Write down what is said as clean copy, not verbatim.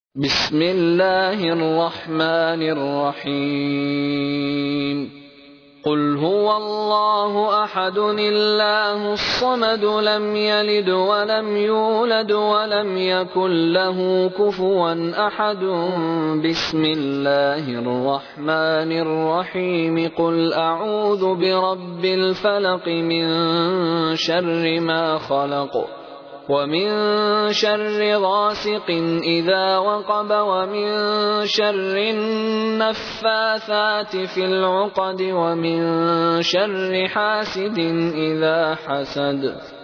بسم الله الرحمن الرحيم قل هو الله أحد الله الصمد لم يلد ولم يولد ولم يكن له كفوا أحد بسم الله الرحمن الرحيم قل أعوذ برب الفلق من شر ما خلق ومن شر غاسق إذا وقب ومن شر النفاثات في العقد ومن شر حاسد إذا حسد